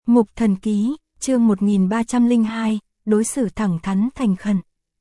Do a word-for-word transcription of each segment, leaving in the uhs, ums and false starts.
Mục Thần Ký, chương một nghìn ba trăm lẻ hai, đối xử thẳng thắn thành khẩn.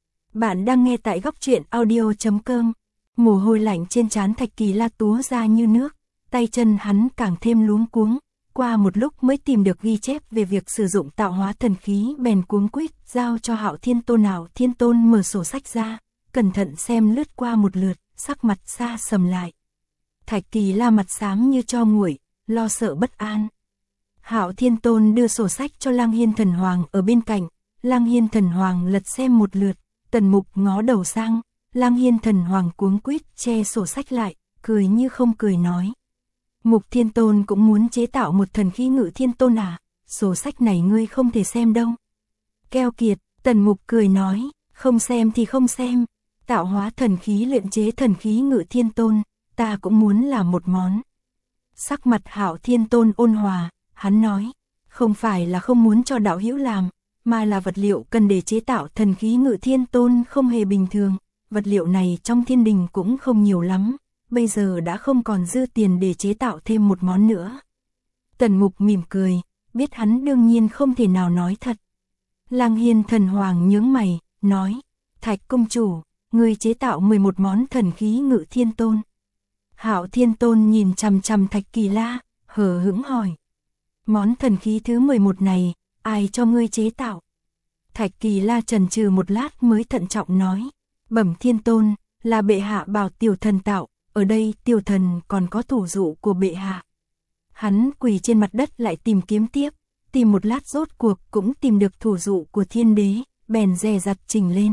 Bạn đang nghe tại góc truyện audio chấm com. Mồ hôi lạnh trên trán Thạch Kỳ La túa ra như nước, tay chân hắn càng thêm luống cuống. Qua một lúc mới tìm được ghi chép về việc sử dụng tạo hóa thần khí, bèn cuống quýt giao cho Hạo Thiên Tôn. Hạo Thiên Tôn mở sổ sách ra, cẩn thận xem lướt qua một lượt, sắc mặt xa sầm lại. Thạch Kỳ La mặt xám như tro nguội, lo sợ bất an. Hạo Thiên Tôn đưa sổ sách cho Lang Hiên Thần Hoàng ở bên cạnh. Lang Hiên Thần Hoàng lật xem một lượt, Tần Mục ngó đầu sang. Lang Hiên Thần Hoàng cuống quýt che sổ sách lại, cười như không cười nói: Mục Thiên Tôn cũng muốn chế tạo một thần khí Ngự Thiên Tôn à? Sổ sách này ngươi không thể xem đâu. Keo kiệt. Tần Mục cười nói: Không xem thì không xem. Tạo hóa thần khí luyện chế thần khí Ngự Thiên Tôn, ta cũng muốn làm một món. Sắc mặt Hạo Thiên Tôn ôn hòa, hắn nói: Không phải là không muốn cho đạo hữu làm, mà là vật liệu cần để chế tạo thần khí Ngự Thiên Tôn không hề bình thường. Vật liệu này trong thiên đình cũng không nhiều lắm, bây giờ đã không còn dư tiền để chế tạo thêm một món nữa. Tần Mục mỉm cười, biết hắn đương nhiên không thể nào nói thật. Lang Hiên Thần Hoàng nhướng mày, nói: Thạch công chủ, người chế tạo mười một món thần khí Ngự Thiên Tôn. Hạo Thiên Tôn nhìn chằm chằm Thạch Kỳ La, hờ hững hỏi: Món thần khí thứ mười một này, ai cho ngươi chế tạo? Thạch Kỳ La chần chừ một lát mới thận trọng nói: Bẩm Thiên Tôn, là bệ hạ bảo tiểu thần tạo, ở đây tiểu thần còn có thủ dụ của bệ hạ. Hắn quỳ trên mặt đất lại tìm kiếm tiếp, tìm một lát rốt cuộc cũng tìm được thủ dụ của thiên đế, bèn dè dặt trình lên.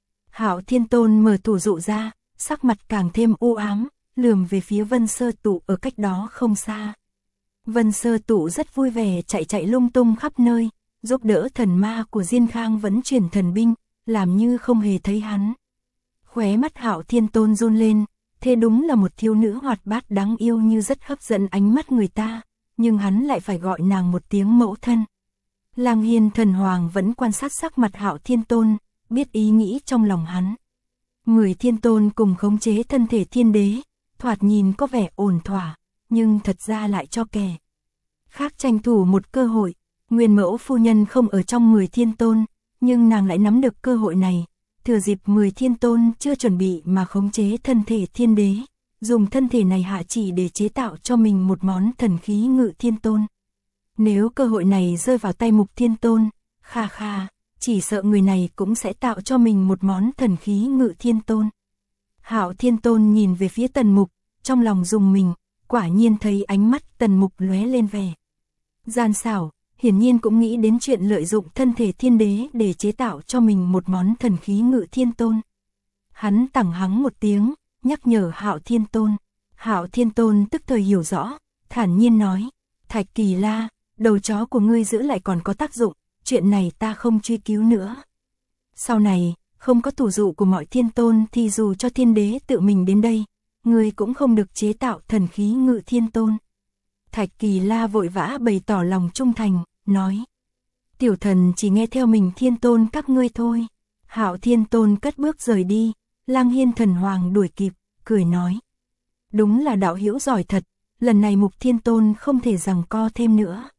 Hạo Thiên Tôn mở thủ dụ ra, sắc mặt càng thêm u ám, lườm về phía Vân Sơ Tụ ở cách đó không xa. Vân Sơ Tụ rất vui vẻ chạy chạy lung tung khắp nơi, giúp đỡ thần ma của Diên Khang vẫn chuyển thần binh, làm như không hề thấy hắn. Khóe mắt Hạo Thiên Tôn run lên, thế đúng là một thiếu nữ hoạt bát đáng yêu như rất hấp dẫn ánh mắt người ta, nhưng hắn lại phải gọi nàng một tiếng mẫu thân. Lang Hiên Thần Hoàng vẫn quan sát sắc mặt Hạo Thiên Tôn, biết ý nghĩ trong lòng hắn. Mười thiên tôn cùng khống chế thân thể thiên đế, thoạt nhìn có vẻ ổn thỏa, nhưng thật ra lại cho kẻ khác tranh thủ một cơ hội. Nguyên Mẫu phu nhân không ở trong mười thiên tôn, nhưng nàng lại nắm được cơ hội này, thừa dịp mười thiên tôn chưa chuẩn bị mà khống chế thân thể thiên đế, dùng thân thể này hạ chỉ để chế tạo cho mình một món thần khí Ngự Thiên Tôn. Nếu cơ hội này rơi vào tay Mục Thiên Tôn, kha kha, chỉ sợ người này cũng sẽ tạo cho mình một món thần khí Ngự Thiên Tôn. Hạo Thiên Tôn nhìn về phía Tần Mục, trong lòng rùng mình, quả nhiên thấy ánh mắt Tần Mục lóe lên vẻ gian xảo, hiển nhiên cũng nghĩ đến chuyện lợi dụng thân thể thiên đế để chế tạo cho mình một món thần khí Ngự Thiên Tôn. Hắn tẳng hắng một tiếng, nhắc nhở Hạo Thiên Tôn. Hạo Thiên Tôn tức thời hiểu rõ, thản nhiên nói: Thạch Kỳ La, đầu chó của ngươi giữ lại còn có tác dụng, chuyện này ta không truy cứu nữa. Sau này, không có thủ dụ của mọi thiên tôn thì dù cho thiên đế tự mình đến đây, ngươi cũng không được chế tạo thần khí Ngự Thiên Tôn. Thạch Kỳ La vội vã bày tỏ lòng trung thành, nói: Tiểu thần chỉ nghe theo mình thiên tôn các ngươi thôi. Hạo Thiên Tôn cất bước rời đi, Lang Hiên Thần Hoàng đuổi kịp, cười nói: Đúng là đạo hữu giỏi thật, lần này Mục Thiên Tôn không thể giằng co thêm nữa.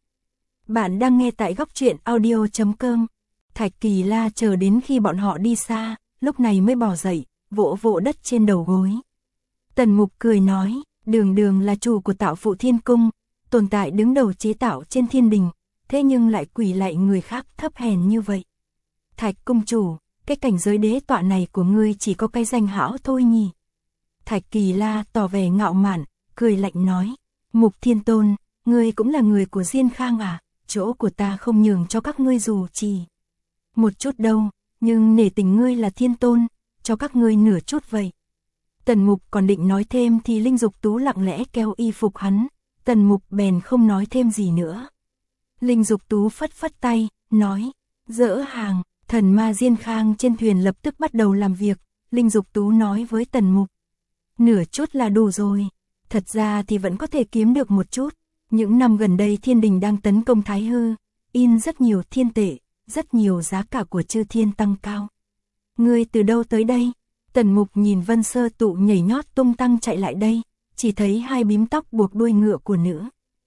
Bạn đang nghe tại góc truyện audio chấm com. Thạch Kỳ La chờ đến khi bọn họ đi xa, lúc này mới bò dậy, vỗ vỗ đất trên đầu gối. Tần Mục cười nói: Đường đường là chủ của Tạo Phụ Thiên Cung, tồn tại đứng đầu chế tạo trên thiên đình, thế nhưng lại quỳ lạy người khác thấp hèn như vậy. Thạch công chủ, cái cảnh giới đế tọa này của ngươi chỉ có cái danh hão thôi nhỉ? Thạch Kỳ La tỏ vẻ ngạo mạn, cười lạnh nói: Mục Thiên Tôn, ngươi cũng là người của Diên Khang à? Chỗ của ta không nhường cho các ngươi dù chỉ một chút đâu, nhưng nể tình ngươi là thiên tôn, cho các ngươi nửa chút vậy. Tần Mục còn định nói thêm thì Linh Dục Tú lặng lẽ kéo y phục hắn, Tần Mục bèn không nói thêm gì nữa. Linh Dục Tú phất phất tay, nói: Dỡ hàng. Thần ma Diên Khang trên thuyền lập tức bắt đầu làm việc. Linh Dục Tú nói với Tần Mục: Nửa chút là đủ rồi, thật ra thì vẫn có thể kiếm được một chút. Những năm gần đây thiên đình đang tấn công Thái Hư, in rất nhiều thiên tệ, rất nhiều giá cả của chư thiên tăng cao. Ngươi từ đâu tới đây? Tần Mục nhìn Vân Sơ Tụ nhảy nhót tung tăng chạy lại đây, chỉ thấy hai bím tóc buộc đuôi ngựa của nữ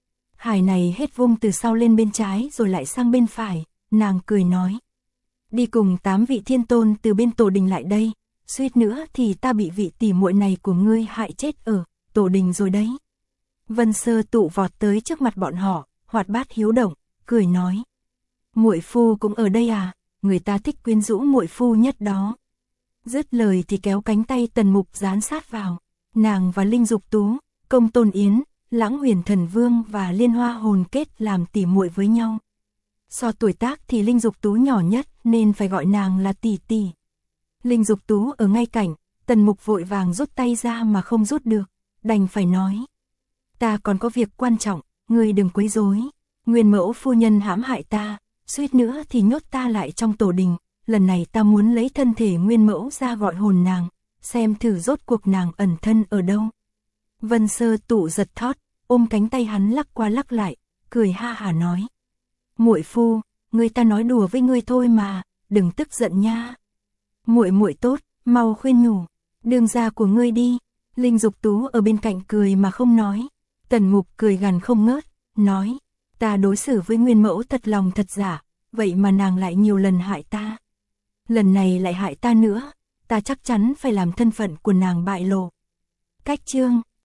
Hải này hết vung từ sau lên bên trái rồi lại sang bên phải, nàng cười nói. Đi cùng tám vị thiên tôn từ bên tổ đình lại đây, suýt nữa thì ta bị vị tỷ muội này của ngươi hại chết ở tổ đình rồi đấy. Vân Sơ Tụ vọt tới trước mặt bọn họ, hoạt bát hiếu động, cười nói. Muội phu cũng ở đây à, người ta thích quyến rũ muội phu nhất đó. Dứt lời thì kéo cánh tay Tần Mục dán sát vào. Nàng và Linh Dục Tú, Công Tôn Yến, Lãng Huyền Thần Vương và Liên Hoa Hồn kết làm tỷ muội với nhau. So tuổi tác thì Linh Dục Tú nhỏ nhất nên phải gọi nàng là tỷ tỷ. Linh Dục Tú ở ngay cạnh, Tần Mục vội vàng rút tay ra mà không rút được, đành phải nói. Ta còn có việc quan trọng, ngươi đừng quấy rối. Nguyên mẫu phu nhân hãm hại ta, suýt nữa thì nhốt ta lại trong tổ đình. Lần này ta muốn lấy thân thể nguyên mẫu ra gọi hồn nàng, xem thử rốt cuộc nàng ẩn thân ở đâu. Vân Sơ Tụ giật thót, ôm cánh tay hắn lắc qua lắc lại, cười ha hả nói. Muội phu, người ta nói đùa với ngươi thôi mà, đừng tức giận nha. Muội muội tốt, mau khuyên nhủ, đường ra của ngươi đi. Linh Dục Tú ở bên cạnh cười mà không nói. Tần Mục cười gằn không ngớt, nói. Ta đối xử với nguyên mẫu thật lòng thật giả, vậy mà nàng lại nhiều lần hại ta. Lần này lại hại ta nữa, ta chắc chắn phải làm thân phận của nàng bại lộ. Cách chương